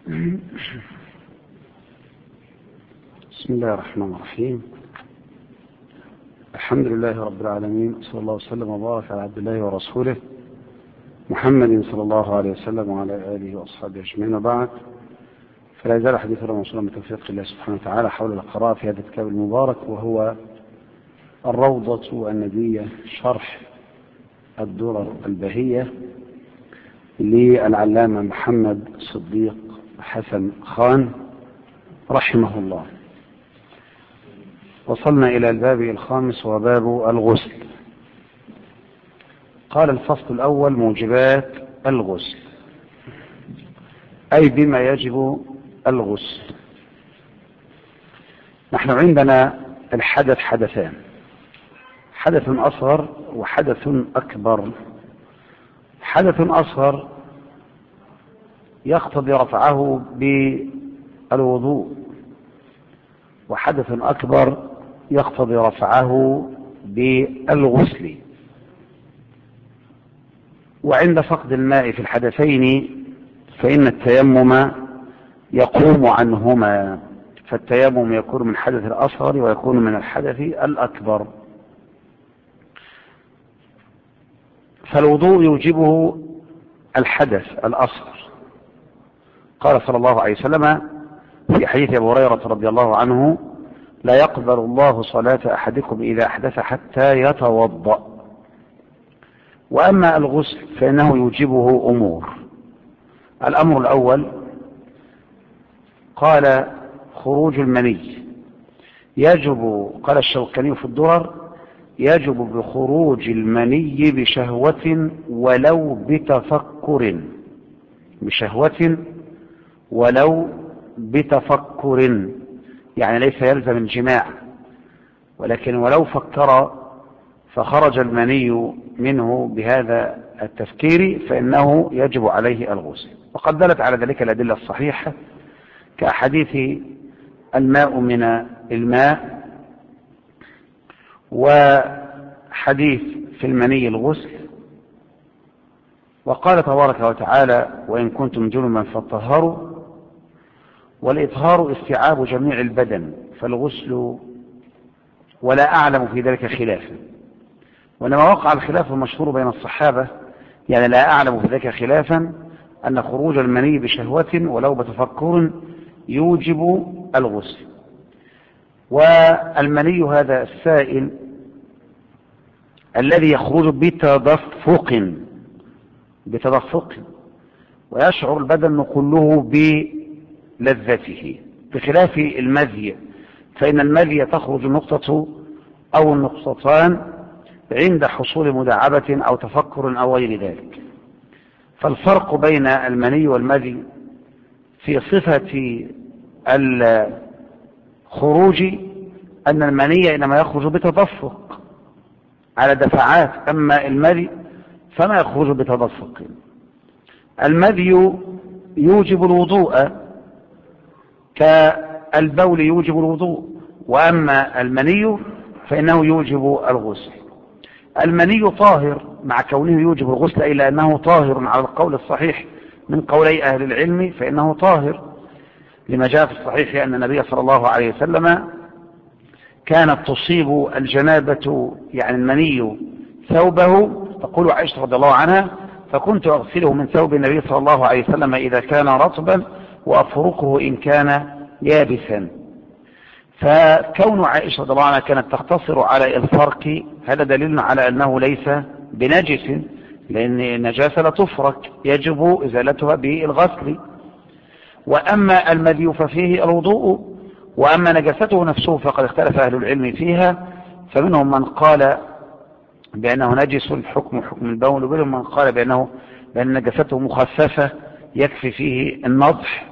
بسم الله الرحمن الرحيم. الحمد لله رب العالمين، صلى الله وسلم وبارك على عبد الله ورسوله محمد صلى الله عليه وسلم وعلى آله وأصحابه أجمعين، وبعد. فلا يزال حديثنا موصولا بتوفيق الله سبحانه وتعالى حول القراءة في هذا الكتاب المبارك، وهو الروضة الندية شرح الدرر البهية للعلامة محمد صديق حسن خان رحمه الله. وصلنا إلى الباب الخامس وباب الغسل. قال الفصل الأول: موجبات الغسل، أي بما يجب الغسل. نحن عندنا الحدث حدثان: حدث أصغر وحدث أكبر. حدث أصغر يقتضي رفعه بالوضوء، وحدث أكبر يقتضي رفعه بالغسل. وعند فقد الماء في الحدثين فإن التيمم يقوم عنهما، فالتيمم يكون من الحدث الأصغر ويكون من الحدث الأكبر. فالوضوء يوجبه الحدث الأصغر. قال صلى الله عليه وسلم في حديث أبي هريرة رضي الله عنه: لا يقبل الله صلاة أحدكم إذا أحدث حتى يتوضأ. وأما الغسل فإنه يوجبه أمور. الأمر الأول قال: خروج المني يجب، قال الشوكاني في الدرر: يجب بخروج المني بشهوة ولو بتفكر، بشهوة ولو بتفكر، يعني ليس يلزم الجماع، ولكن ولو فكر فخرج المني منه بهذا التفكير فإنه يجب عليه الغسل. وقد دلت على ذلك الأدلة الصحيحة كأحاديث الماء من الماء، وحديث في المني الغسل. وقال تبارك وتعالى: وإن كنتم جنبا فطهروا. والإطهار استيعاب جميع البدن، فالغسل ولا أعلم في ذلك خلافا. وإنما وقع الخلاف المشهور بين الصحابة، يعني لا أعلم في ذلك خلافا، أن خروج المني بشهوة ولو بتفكر يوجب الغسل. والمني هذا السائل الذي يخرج بتدفق ويشعر البدن كله بلذته، بخلاف المذي، فإن المذي تخرج النقطة أو النقطتان عند حصول مداعبة أو تفكر أو غير ذلك. فالفرق بين المني والمذي في صفة الخروج أن المني إنما يخرج بتدفق على دفعات، أما المذي فما يخرج بتدفق. المذي يوجب الوضوء كالبول يوجب الوضوء، وأما المني فإنه يوجب الغسل. المني طاهر مع كونه يوجب الغسل، إلا أنه طاهر على القول الصحيح من قولي أهل العلم، فإنه طاهر لما جاء في الصحيح أن النبي صلى الله عليه وسلم كانت تصيب الجنابة، يعني المني، ثوبه، تقول عائشة رضي الله عنها: فكنت أغسله من ثوب النبي صلى الله عليه وسلم إذا كان رطبا وأفركه إن كان يابسا. فكون عائشة رضي الله عنها كانت تقتصر على الفرق هذا دليل على أنه ليس بنجس، لأن النجاسة لا تفرك، يجب إزالتها بالغسل. وأما المذي ففيه الوضوء، وأما نجاسته نفسه فقد اختلف أهل العلم فيها، فمنهم من قال بأنه نجس الحكم حكم البول، ومنهم من قال بأن نجاسته مخففة يكفي فيه النضح.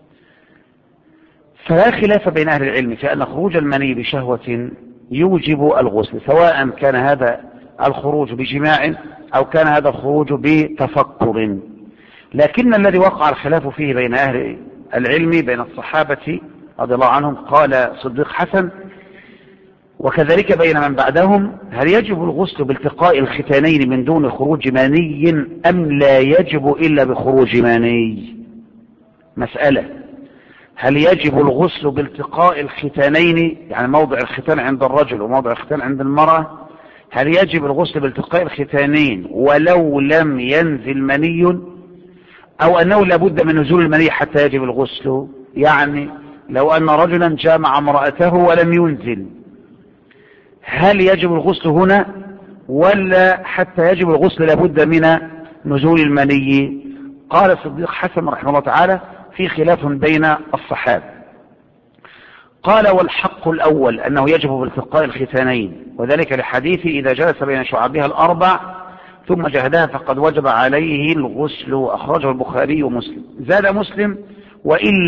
فلا خلاف بين أهل العلم في أن خروج المني بشهوة يوجب الغسل، سواء كان هذا الخروج بجماع أو كان هذا الخروج بتفكر. لكن الذي وقع الخلاف فيه بين أهل العلم بين الصحابة رضي الله عنهم، قال صديق حسن وكذلك بين من بعدهم: هل يجب الغسل بالتقاء الختانين من دون خروج مني أم لا يجب إلا بخروج مني؟ مسألة: هل يجب الغسل بالتقاء الختانين، يعني موضع الختان عند الرجل وموضع الختان عند المرأة؟ هل يجب الغسل بالتقاء الختانين ولو لم ينزل مني، أو أنه لابد من نزول المني حتى يجب الغسل؟ يعني لو أن رجلا جامع امرأته ولم ينزل، هل يجب الغسل هنا ولا حتى يجب الغسل لابد من نزول المني؟ قال الصديق حسن رحمه الله تعالى: في خلاف بين الصحابة. قال: والحق الأول أنه يجب بالتقاء الختانين، وذلك لحديث: إذا جلس بين شعبها الأربع ثم جهدها فقد وجب عليه الغسل، أخرجه البخاري ومسلم. زاد مسلم: وإن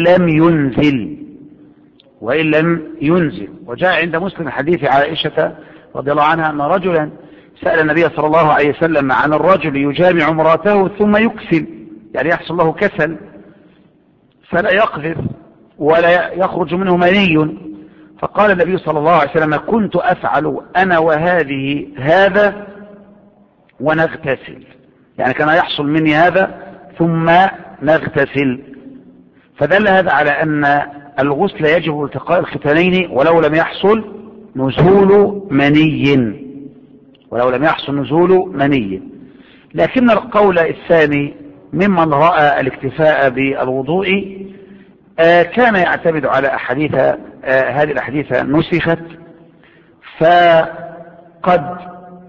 لم ينزل. وجاء عند مسلم حديث عائشة رضي الله عنها أن رجلا سأل النبي صلى الله عليه وسلم عن الرجل يجامع امرأته ثم يكسل، يعني يحصل له كسل فلا يقذف ولا يخرج منه مني، فقال النبي صلى الله عليه وسلم: كنت أفعل أنا وهذه هذا ونغتسل، يعني كان يحصل مني هذا ثم نغتسل. فدل هذا على أن الغسل يجب التقاء الختانين ولو لم يحصل نزول مني. لكن القول الثاني ممن رأى الاكتفاء بالوضوء كان يعتمد على أحاديث، هذه الأحاديث نسخت، فقد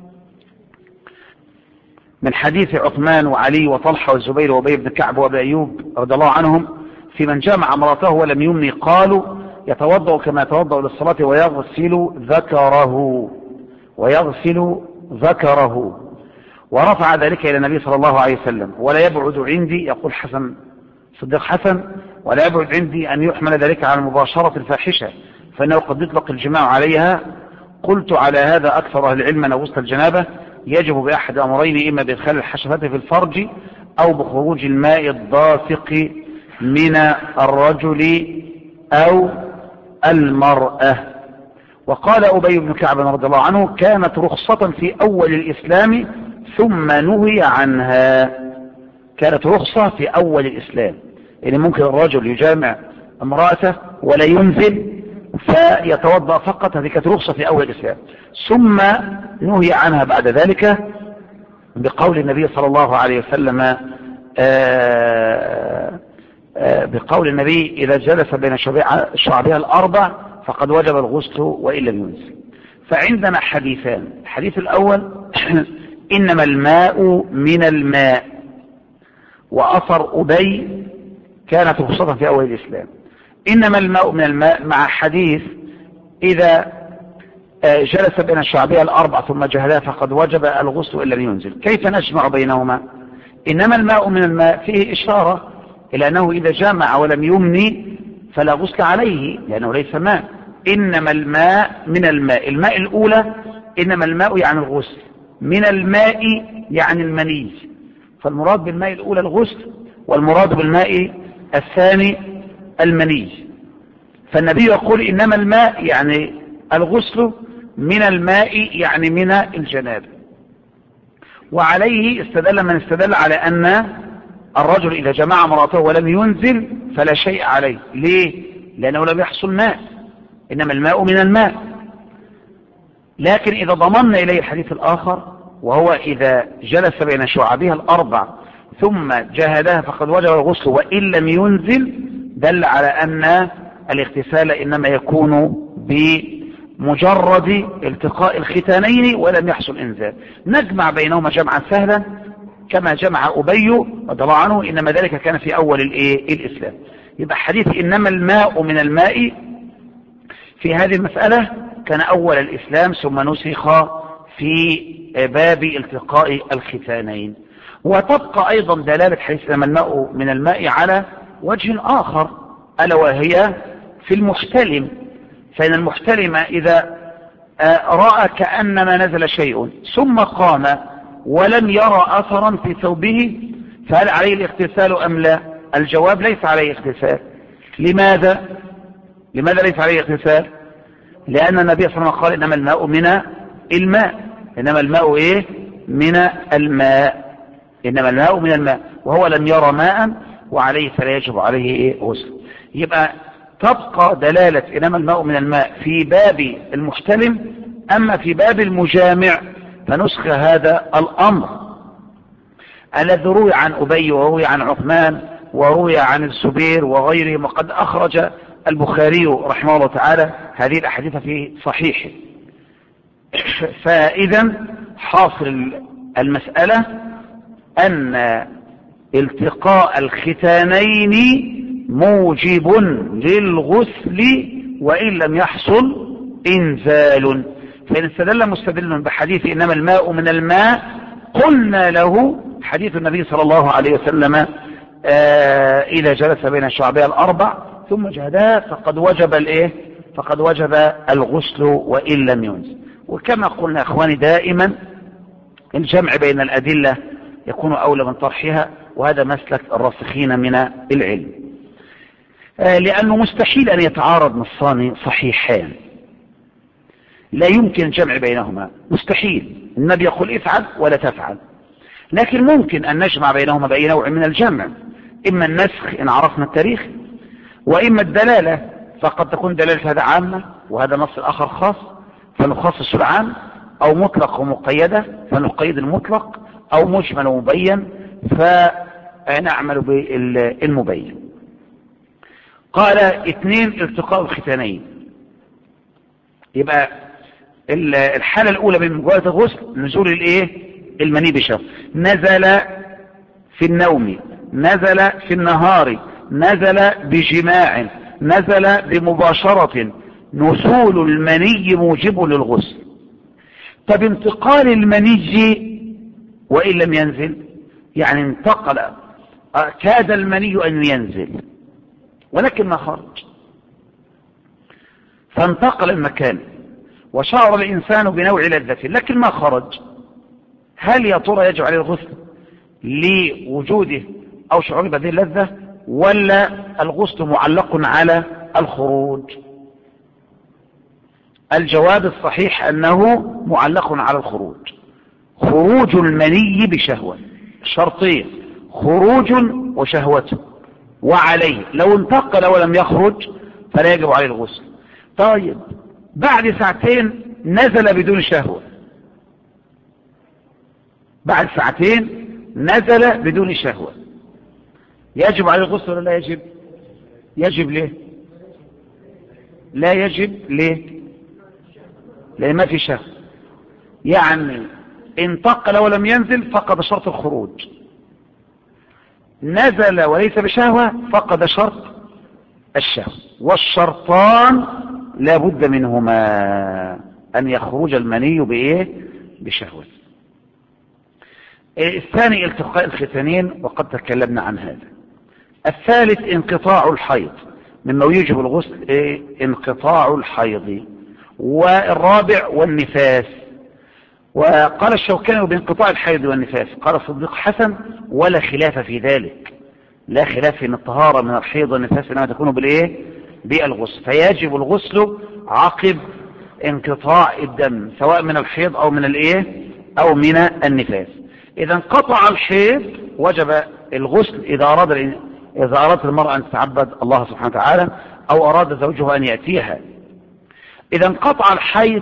من حديث عثمان وعلي وطلحة والزبير وأبي بن كعب وأبي أيوب رضي الله عنهم في من جامع امرأته ولم يمني، قالوا: يتوضأ كما يتوضأ للصلاة ويغسل ذكره، ورفع ذلك إلى النبي صلى الله عليه وسلم. ولا يبعد عندي، يقول حسن صديق حسن، ولا يبعد عندي أن يحمل ذلك على المباشرة الفاحشة، فإنه قد يطلق الجماع عليها. قلت: على هذا أكثر أهل العلم أن غسل الجنابة يجب بأحد أمرين: إما بإدخال الحشفة في الفرج أو بخروج الماء الدافق من الرجل أو المرأة. وقال أبي بن كعب رضي الله عنه: كانت رخصة في أول الإسلام ثم نهي عنها. كانت رخصة في أول الإسلام، يعني ممكن الرجل يجامع امرأته ولا ينزل فيتوضأ فقط، هذه كانت رخصة في أول الإسلام، ثم نهي عنها بعد ذلك بقول النبي صلى الله عليه وسلم، بقول النبي: إذا جلس بين شعبها الأربع فقد وجب الغسل وإن لم ينزل. فعندنا حديثان: الحديث الأول: إنما الماء من الماء، وأثر أبي كانت رخصة في أول الإسلام. إنما الماء من الماء مع حديث: إذا جلس بين شعبها الأربع ثم جهدها فقد وجب الغسل وإن لم ينزل. كيف نجمع بينهما؟ إنما الماء من الماء فيه إشارة إلى أنه إذا جامع ولم يمني فلا غسل عليه لأنه ليس ماء. إنما الماء من الماء، الماء الأولى إنما الماء يعني الغسل، من الماء يعني المني، فالمراد بالماء الأولى الغسل، والمراد بالماء الثاني المني. فالنبي يقول: إنما الماء يعني الغسل، من الماء يعني من الجنابة. وعليه استدل من استدل على أن الرجل إذا جمع امرأته ولم ينزل فلا شيء عليه. ليه؟ لأنه لم يحصل ماء، إنما الماء من الماء. لكن إذا ضممنا إليه الحديث الآخر، وهو إذا جلس بين شعبها الأربع ثم جهدها فقد وجب الغسل وإن لم ينزل، دل على أن الاغتسال إنما يكون بمجرد التقاء الختانين ولم يحصل إنزال. نجمع بينهما جمعا سهلا كما جمع أبي رضي الله عنه، إنما ذلك كان في أول الإسلام. يبقى حديث إنما الماء من الماء في هذه المسألة كان أول الإسلام، ثم نسخ في باب التقاء الختانين. وتبقى أيضا دلالة حديث إنما الماء من الماء على وجه آخر، ألا وهي في المحتلم. فإن المحتلم إذا رأى كأنما نزل شيء ثم قام ولم يرى أثرا في ثوبه فهل عليه الاغتسال أم لا؟ الجواب: ليس عليه اغتسال. لماذا ليس عليه اغتسال؟ لأن النبي صلى الله عليه وسلم قال: إنما الماء من الماء. إنما الماء إيه؟ من الماء. إنما الماء من الماء، وهو لم يرى ماء وعليه فلا يجب عليه إيه غسل. يبقى تبقى دلالة إنما الماء من الماء في باب المحتلم، أما في باب المجامع فنسخ هذا الأمر الذي روي عن أبي وروي عن عثمان وروي عن الزبير وغيرهم، وقد أخرج البخاري رحمه الله تعالى هذه الأحاديث في صحيحه. فإذا حاصل المسألة أن التقاء الختانين موجب للغسل وإن لم يحصل إنزال. فإن استدل مستدل بحديث إنما الماء من الماء قلنا له حديث النبي صلى الله عليه وسلم إذا جلس بين الشعبية الأربع ثم جهدا فقد وجب الإيه؟ فقد وجب الغسل وإن لم ينزل. وكما قلنا أخواني دائما الجمع بين الأدلة يكون أولى من طرحها، وهذا مسلك الراسخين من العلم، لأنه مستحيل أن يتعارض نصان صحيحان، لا يمكن الجمع بينهما، مستحيل. النبي يقول افعل ولا تفعل، لكن ممكن أن نجمع بينهما بأي نوع من الجمع، إما النسخ إن عرفنا التاريخ، وإما الدلالة، فقد تكون دلالة هذا عامة وهذا نص الآخر خاص فنخصص العام، أو مطلق ومقيدة فنقيد المطلق، أو مجمل ومبين فنعمل بالمبين. قال 2 التقاء الختانين. يبقى الحالة الأولى من مجرد الغسل نزول المني بشهوة، نزل في النوم، نزل في النهار، نزل بجماع، نزل بمباشرة، نزول المني موجب للغسل. طب انتقال المني وإن لم ينزل، يعني انتقل، كاد المني أن ينزل ولكن ما خرج، فانتقل المكان وشعر الإنسان بنوع لذة لكن ما خرج، هل يا ترى يجب عليه الغسل لوجوده أو شعور بهذه اللذة، ولا الغسل معلق على الخروج؟ الجواب الصحيح أنه معلق على الخروج. خروج المني بشهوة، شرطين، خروج وشهوته، وعليه لو انتقل ولم يخرج فلا يجب عليه الغسل. طيب بعد ساعتين نزل بدون شهوة، بعد ساعتين نزل بدون شهوة، يجب عليه الغسل ولا لا يجب؟ يجب. ليه لا يجب؟ ليه؟ لأن ما في شهوة، يعني انتقل ولم ينزل فقد شرط الخروج، نزل وليس بشهوة فقد شرط الشهوة، والشرطان لا بد منهما أن يخرج المني بشهوة. الثاني التقاء الختانين وقد تكلمنا عن هذا. الثالث انقطاع الحيض، مما يوجب الغسل انقطاع الحيض. والرابع والنفاس. وقال الشوكاني بانقطاع الحيض والنفاس، قال الصديق حسن ولا خلاف في ذلك، لا خلاف ان الطهارة من الحيض والنفاس انما تكون بالغسل، فيجب الغسل عقب انقطاع الدم سواء من الحيض او من او من النفاس. اذا انقطع الحيض وجب الغسل اذا ارادت المرأة ان تتعبد الله سبحانه وتعالى او اراد زوجها ان يأتيها. اذا انقطع الحيض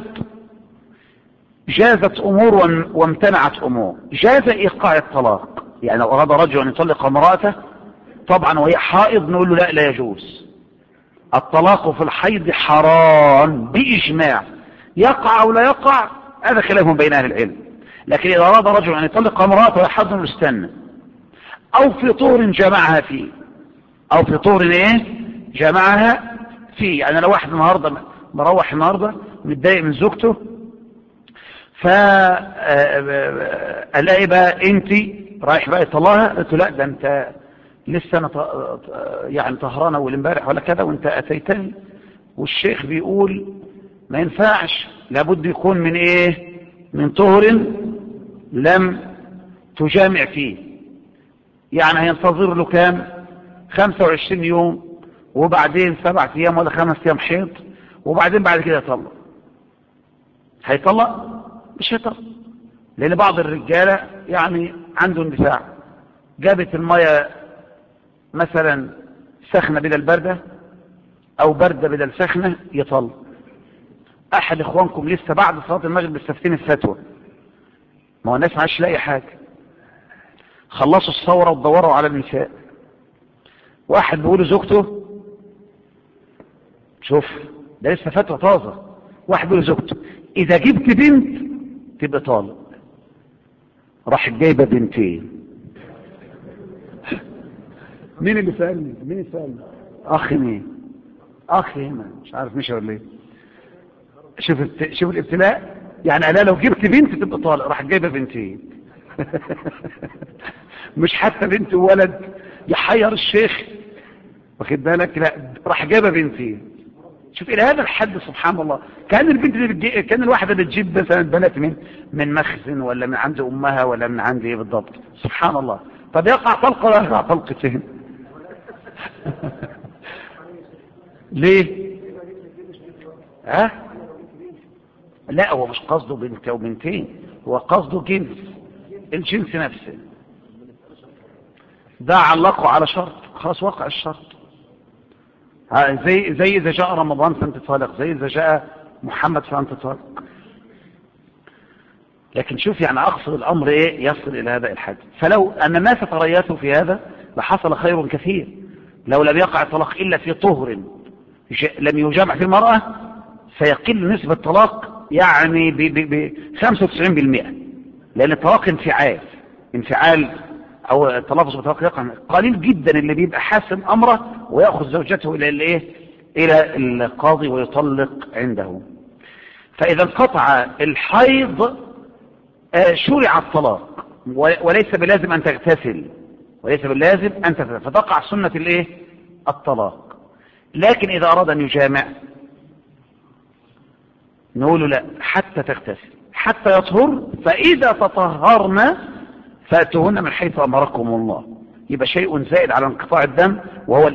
جازت امور وامتنعت امور. جاز ايقاع الطلاق، يعني لو اراد رجل ان يطلق امرأته طبعا وهي حائض نقول له لا يجوز، الطلاق في الحيض حرام بإجماع، يقع او لا يقع هذا خلاف بين اهل العلم. لكن اذا اراد رجل ان يطلق امرأته ويحض نستنى، او في طهر جمعها فيه، او في طهر جمعها فيه. يعني لو واحد مروح النهارده متضايق من زوجته فألاقي بقى انت رايح بقى يطلعها، قلت لا ده انت لسه انا يعني طهرانه اول امبارح ولا كذا وانت اتيتني، والشيخ بيقول ما ينفعش، لابد يكون من من طهر لم تجامع فيه. يعني هينتظر له كام؟ 25 يوم، وبعدين 7 ايام ولا 5 ايام حيض، وبعدين بعد كده يطلق. هيطلق؟ مش هيطلق، لان بعض الرجالة يعني عنده اندفاع، جابت المية مثلا سخنة بدل باردة او باردة بدل سخنة يطلق. احد اخوانكم لسه بعد صلاة المغرب بالسفتين الفتوى، ما هو الناس ما عادش لاقي حاجة، خلصوا الثورة وتدوروا على النساء. واحد بيقول لزوجته، شوف ده لسه فتوى طازة، واحد بيقول لزوجته اذا جبت بنت تبقى طالق، راح جايبه بنتين. مين اللي سألني؟ مين اللي سألني؟ اخ مين؟ اخ هنا مش عارف مش ولا ايه. شوف الابتلاء، يعني انا لو جبت بنت تبقى طالق، راح جايبه بنتين. مش حتى بنت وولد يحير الشيخ، واخد بالك؟ لا راح جايبه بنتين. شوف الى هذا الحد سبحان الله. كان البنت اللي كان الواحده بتجيب مثلا بنات من مخزن ولا من عند امها ولا من عند ايه بالضبط، سبحان الله. طب يقع طلقه ولا يقع طلقتين؟ ليه؟ ها؟ لا هو مش قصده بنت او بنتين، هو قصده جنس، الجنس نفسه ده علقه على شرط، خلاص وقع الشرط. زي اذا جاء رمضان فانت طالق، زي اذا جاء محمد فانت طالق. لكن شوف يعني اقصد الامر ايه يصل الى هذا الحد. فلو ان الناس تريثوا في هذا لحصل خير كثير. لو لم يقع الطلاق الا في طهر لم يجامع في المرأة سيقل نسبة الطلاق يعني ب 95%، لان الطلاق انفعال او التلفظ بالطلاق يقع قليل جدا اللي بيبقى حاسم امره ويأخذ زوجته الى الايه، الى القاضي ويطلق عنده. فاذا انقطع الحيض شرع الطلاق، وليس بلازم ان تغتسل، فتقع سنة الايه، الطلاق. لكن اذا اراد ان يجامع نقول لا حتى تغتسل حتى يطهر، فاذا تطهرنا فاتوهن من حيث امركم الله. يبقى شيء زائد على انقطاع الدم وهو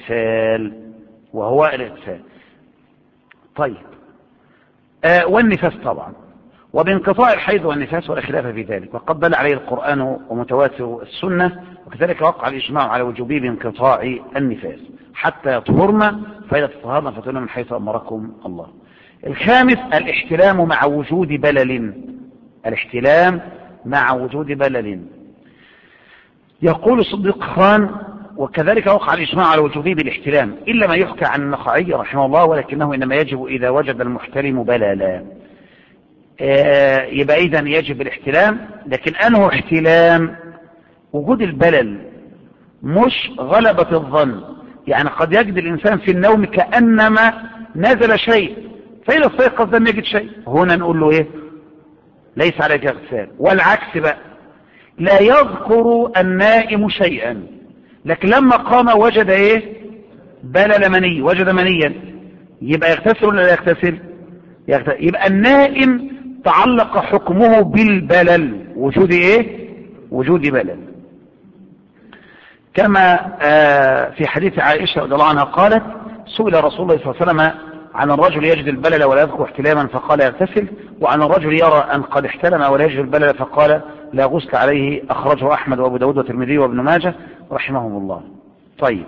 الاغتسال. طيب والنفاس طبعا، وبانقطاع الحيض والنفاس ولا خلاف في ذلك، وقد دل عليه القرآن ومتواتر السنة، وكذلك وقع الإجماع على وجوبه بانقطاع النفاس حتى يطهرن، فإذا تطهرن فاتوهن من حيث أمركم الله. الخامس الاحتلام مع وجود بلل. يقول الصديق خان وكذلك وقع الإجماع على وجوبه بالاحتلام إلا ما يحكى عن النخعي رحمه الله، ولكنه إنما يجب إذا وجد المحتلم بللا. يبقى إذن يجب الاحتلام، لكن أنه احتلام وجود البلل مش غلبة الظن. يعني قد يجد الإنسان في النوم كأنما نزل شيء، فإذا استيقظ لم يجد شيء، هنا نقول له إيه؟ ليس عليك اغتسال. والعكس بقى، لا يذكر النائم شيئا لكن لما قام وجد إيه؟ بلل مني، وجد منيا، يبقى يغتسل ولا لا يغتسل؟ يبقى النائم تعلق حكمه بالبلل، وجود بلل. كما في حديث عائشة رضي الله عنها قالت سئل رسول الله صلى الله عليه وسلم عن الرجل يجد البلل ولا يذكر احتلاما فقال يغتسل، وعن الرجل يرى أن قد احتلم ولا يجد البلل فقال لا غسل عليه. أخرجه أحمد وأبو داود والترمذي وابن ماجه رحمهم الله. طيب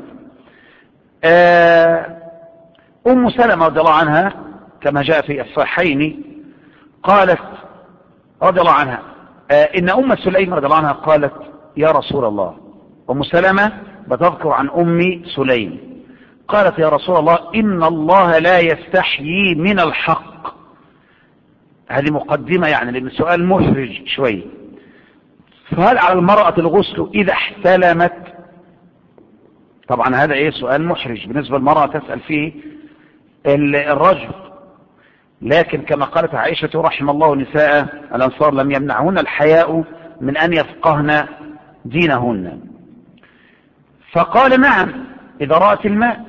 أم سلمة رضي الله عنها كما جاء في الصحيحين قالت رضي الله عنها إن أم سليم رضي الله عنها قالت يا رسول الله، أم سلمة بتذكر عن أم سليم، قالت يا رسول الله إن الله لا يستحيي من الحق. هذه مقدمة يعني لأن السؤال محرج شوي. فهل على المرأة الغسل إذا احتلمت؟ طبعا هذا سؤال محرج بالنسبة للمرأة تسأل فيه الرجل، لكن كما قالت عائشة رحم الله نساء الأنصار لم يمنعهن الحياء من أن يفقهن دينهن. فقال نعم إذا رأت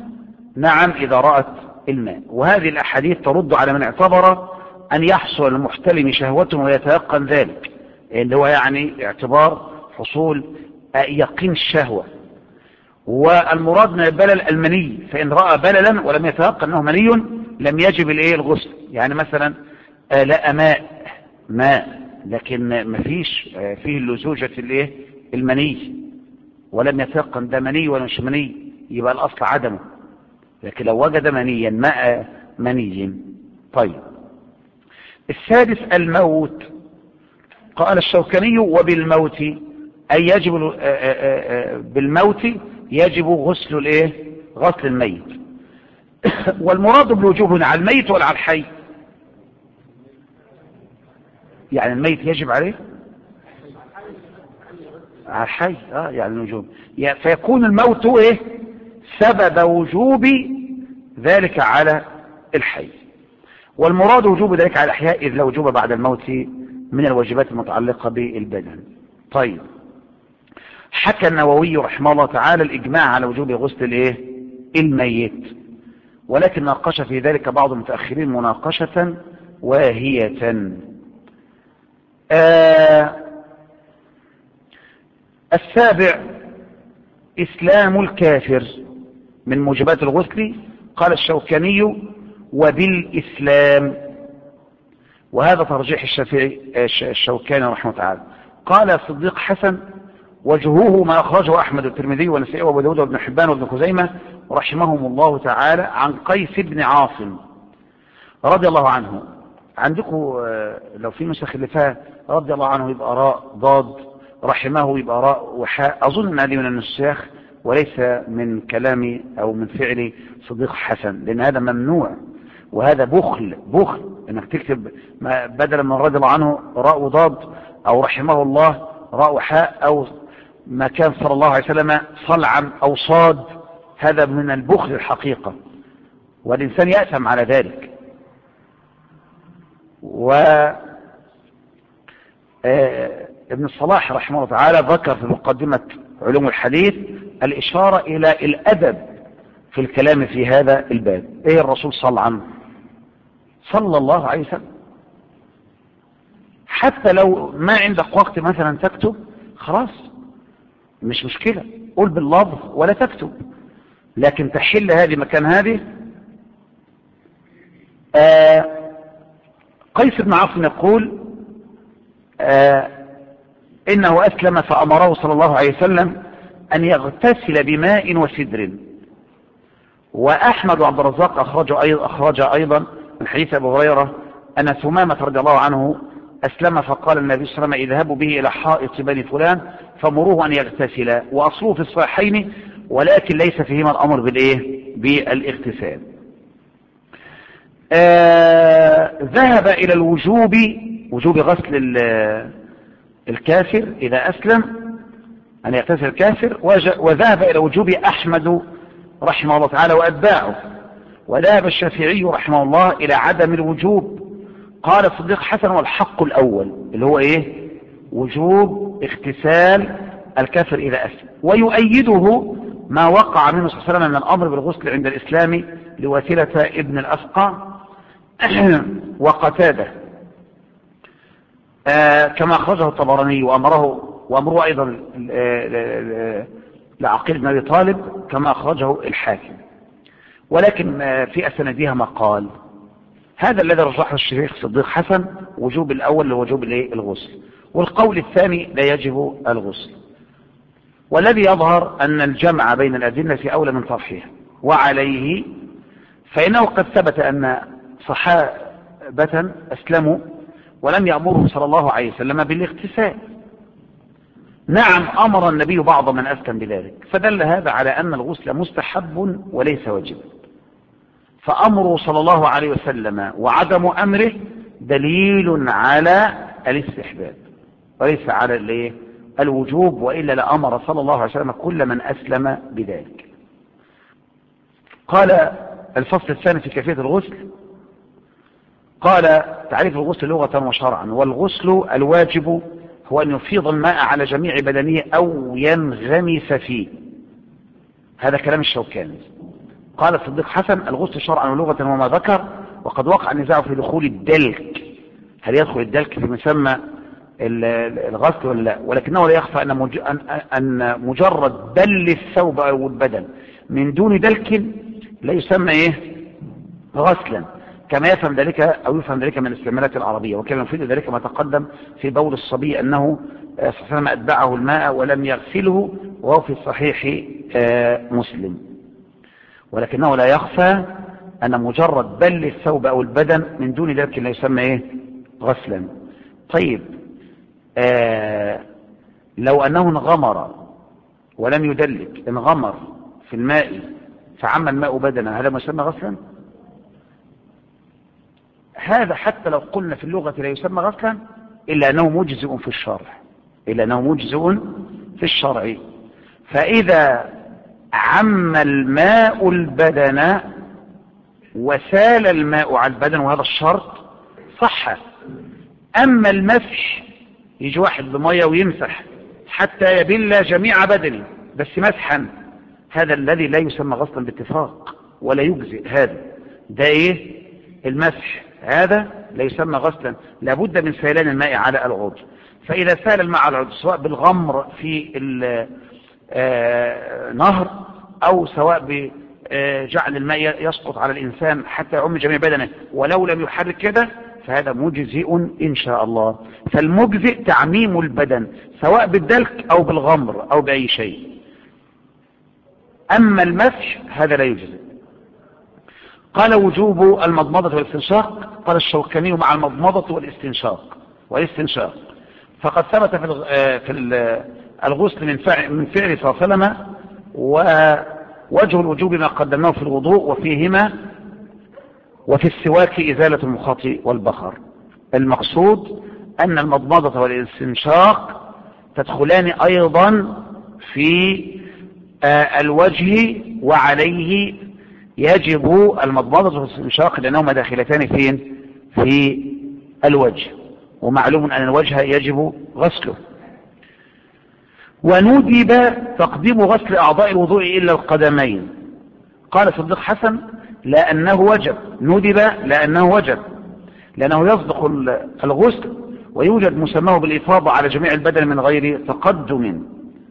الماء. وهذه الأحاديث ترد على من اعتبر أن يحصل المحتلم شهوته ويتيقن ذلك، اللي هو يعني اعتبار حصول يقين الشهوة. والمراد من البلل المني، فإن رأى بللا ولم يتيقن أنه مني لم يجب الغسل. يعني مثلا لا ماء لكن ما فيش فيه لزوجة المني، ولم يتيقن ده مني ولا مش مني يبقى الأصل عدمه، لكن لو وجد منيا ماء مني. طيب السادس الموت. قال الشوكاني وبالموت أي يجب بالموت يجب غسل الايه؟ غسل الميت. والمراد بالوجوب هنا على الميت ولا على الحي؟ يعني الميت يجب عليه على الحي، يعني الوجوب، فيكون الموت ايه؟ سبب وجوب ذلك على الحي. والمراد وجوب ذلك على الأحياء إذ لا وجوب بعد الموت من الواجبات المتعلقة بالبدن. طيب حكى النووي رحمه الله تعالى الإجماع على وجوب غسل الايه؟ الميت، ولكن ناقش في ذلك بعض المتأخرين مناقشة واهية. السابع إسلام الكافر من موجبات الغسل. قال الشوكاني وبالإسلام، وهذا ترجيح الشوكاني رحمه الله تعالى. قال صديق حسن وجهوه ما أخرجه أحمد والترمذي والنسائي وابو داود وابن حبان وابن خزيمة رحمهم الله تعالى عن قيس بن عاصم رضي الله عنه. عندكم لو في نسخ اللي فيها رضي الله عنه يبقى راء ضاد، رحمه يبقى راء وحاء. أظن أن هذه من النساخ وليس من كلامي أو من فعل صديق حسن، لأن هذا ممنوع، وهذا بخل انك تكتب بدلا من رضي الله عنه راء وضاد، او رحمه الله راء وحاء، او ما كان صلى الله عليه وسلم صلعا او صاد. هذا من البخل الحقيقة، والإنسان يأثم على ذلك. ابن الصلاح رحمه الله تعالى ذكر في مقدمة علوم الحديث الإشارة إلى الأدب في الكلام في هذا الباب. ايه الرسول صلى الله عليه وسلم. حتى لو ما عندك وقت مثلا تكتب، خلاص مش مشكلة، قول باللفظ ولا تكتب، لكن تحل هذه مكان هذه. قيس بن عاصم يقول إنه أسلم فأمره صلى الله عليه وسلم أن يغتسل بماء وسدر. وأحمد وعبد الرزاق أخرج أيضا من حديث أبي هريرة أن ثمامة رضي الله عنه أسلم فقال النبي صلى الله عليه وسلم اذهبوا به إلى حائط بني فلان فمروه أن يغتسل، وأصله في الصحيحين ولكن ليس فيهما الأمر بالاغتسال. ذهب إلى وجوب غسل الكافر إذا أسلم أن يغتسل الكافر، وذهب إلى وجوب أحمد رحمه الله تعالى وأتباعه، وذهب الشافعي رحمه الله إلى عدم الوجوب. قال الصديق حسن والحق الأول اللي هو إيه؟ وجوب اغتسال الكافر إذا أسلم. ويؤيده ما وقع منه صلى الله عليه وسلم من الأمر بالغسل عند الإسلام لوثيلة ابن الأسقى وقتاده، كما أخرجه الطبراني، وأمره أيضا لعقيل بن أبي طالب كما أخرجه الحاكم. ولكن في أسندها مقال، هذا الذي رجحه الشيخ صديق حسن وجوب الأول لوجوب الغسل، والقول الثاني لا يجب الغسل. والذي يظهر أن الجمع بين الأدلة أولى من طرحها، وعليه فإنه قد ثبت أن صحابة أسلموا ولم يأمرهم صلى الله عليه وسلم بالاغتسال. نعم أمر النبي بعض من أسلم بذلك، فدل هذا على أن الغسل مستحب وليس واجبا، فأمره صلى الله عليه وسلم وعدم أمره دليل على الاستحباب وليس على الوجوب، وإلا لأمر صلى الله عليه وسلم كل من أسلم بذلك. قال الفصل الثاني في كيفية الغسل. قال تعريف الغسل لغة وشرعا: والغسل الواجب هو أن يفيض الماء على جميع بدنه أو ينغمس فيه. هذا كلام الشوكاني. قال الصديق حسن: الغسل شرعا ولغة وما ذكر، وقد وقع النزاع في دخول الدلك، هل يدخل الدلك في مسمى الغسل ولا لا، ولكنه لا يخفى أن مجرد بل الثوب أو البدن من دون دلك لا يسمى غسلا، كما يفهم ذلك أو يفهم ذلك من الاستعمالات العربية. وكما يفيد ذلك ما تقدم في بول الصبي أنه صلى الله عليه وسلم أتبعه الماء ولم يغسله، وهو في الصحيح مسلم. ولكنه لا يخفى أن مجرد بل الثوب أو البدن من دون ذلك لا يسمى غسلا. طيب لو أنه انغمر ولم يدلك، انغمر في الماء فعم الماء بدنا، هذا ما يسمى غسلا؟ هذا حتى لو قلنا في اللغة لا يسمى غسلا إلا أنه مجزئ في الشرع، إلا أنه مجزئ في الشرع. فإذا عم الماء البدن وسال الماء على البدن، وهذا الشرط، صح. أما المسح، يجي واحد بمية ويمسح حتى يبل جميع بدنه بس مسحا، هذا الذي لا يسمى غسلا باتفاق ولا يجزئ. هذا ده المسح هذا لا يسمى غسلا، لابد من سيلان الماء على العضو. فإذا سال الماء على العضو سواء بالغمر في النهر أو سواء بجعل الماء يسقط على الإنسان حتى يعم جميع بدنه ولو لم يحرك كده، فهذا مجزئ إن شاء الله. فالمجزئ تعميم البدن سواء بالدلك أو بالغمر أو بأي شيء. أما المسح هذا لا يجزئ. قال وجوب المضمضة والاستنشاق. قال الشوكاني مع المضمضة والاستنشاق فقد ثبت في الغسل من فعل صلى الله عليه وسلم، ووجه الوجوب ما قدمناه في الوضوء وفيهما، وفي السواك إزالة المخاط والبخر. المقصود أن المضمضة والاستنشاق تدخلان أيضا في الوجه، وعليه يجب المضمضة والاستنشاق لأنهما داخلتان فين؟ في الوجه، ومعلوم أن الوجه يجب غسله. وندب تقديم غسل أعضاء الوضوء إلا القدمين. قال صديق حسن لأنه وجب، ندب لأنه وجب، لأنه يصدق الغسل ويوجد مسماه بالإفاضة على جميع البدن من غير تقدم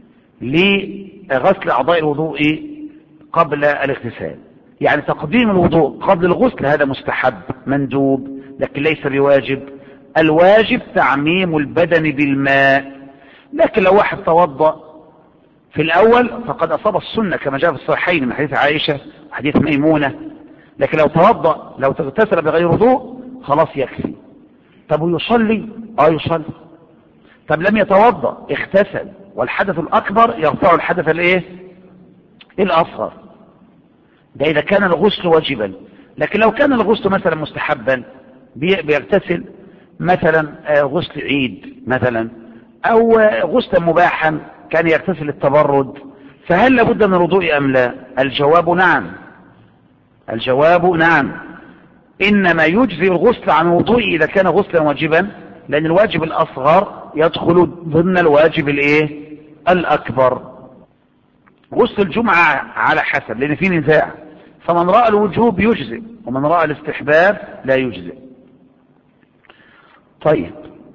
لغسل أعضاء الوضوء قبل الاغتسال. يعني تقديم الوضوء قبل الغسل هذا مستحب مندوب لكن ليس بواجب. الواجب تعميم البدن بالماء. لكن لو واحد توضأ في الأول فقد أصاب السنة كما جاء في الصحيحين من حديث عائشة وحديث ميمونة. لكن لو توضأ لو تغتسل بغير وضوء خلاص يكفي. طب ويصلي؟ يصلي. طب لم يتوضأ اغتسل والحدث الأكبر يرفع الحدث الأصغر. ده إذا كان الغسل واجبا. لكن لو كان الغسل مثلا مستحبا بيغتسل مثلا غسل عيد مثلا أو غسلا مباحا كان يغتسل التبرد، فهل لابد من الوضوء أم لا؟ الجواب نعم. الجواب نعم. إنما يجزي الغسل عن الوضوء إذا كان غسلا واجبا، لأن الواجب الأصغر يدخل ضمن الواجب الأكبر. غسل الجمعة على حسب، لأن في نزاع، فمن رأى الوجوب يجزئ ومن رأى الاستحباب لا يجزئ. طيب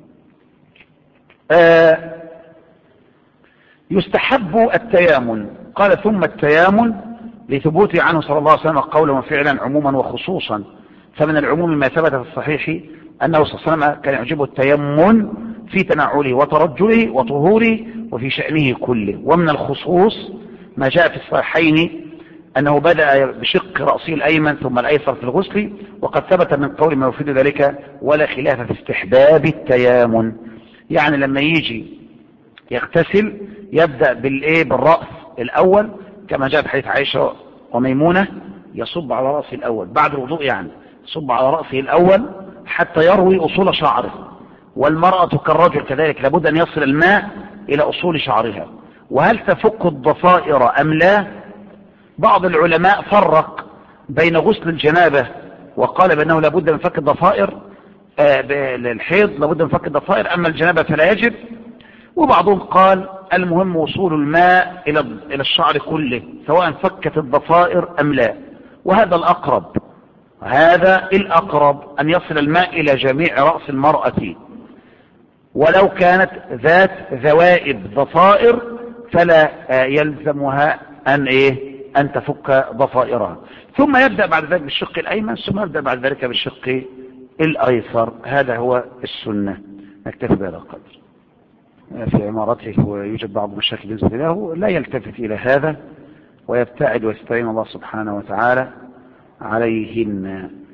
يستحب التيامن. قال ثم التيامن لثبوت عنه صلى الله عليه وسلم قولا وفعلا عموما وخصوصا. فمن العموم ما ثبت في الصحيح أنه صلى الله عليه وسلم كان يعجبه التيمن في تنعله وترجله وطهوره وفي شأنه كله. ومن الخصوص ما جاء في الصحيحين أنه بدأ بشق رأسه الأيمن ثم الأيسر في الغسل، وقد ثبت من قول ما يفيد ذلك ولا خلاف في استحباب التيامن. يعني لما يجي يغتسل يبدأ بالرأس الأول كما جاء في حديث عائشة وميمونة، يصب على رأسه الأول بعد الوضوء، يعني يصب على رأسه الأول حتى يروي أصول شعره. والمرأة كالرجل كذلك لابد أن يصل الماء إلى أصول شعرها. وهل تفك الضفائر أم لا؟ بعض العلماء فرق بين غسل الجنابة وقال بأنه لابد من فك الضفائر، للحيض لابد من فك الضفائر، أما الجنابة فلا يجب. وبعضهم قال المهم وصول الماء إلى الشعر كله سواء فكت الضفائر أم لا. وهذا الأقرب، هذا الأقرب أن يصل الماء إلى جميع رأس المرأة، ولو كانت ذات ذوائب ضفائر فلا يلزمها أن تفك ضفائرها، ثم يبدأ بعد ذلك بالشق الأيمن، ثم يبدأ بعد ذلك بالشق الأيسر. هذا هو السنة. نكتفي بهذا القدر. في عمارته ويوجد بعض مشاكل بالنسبة له، لا يلتفت إلى هذا ويبتعد ويستعين الله سبحانه وتعالى عليهن.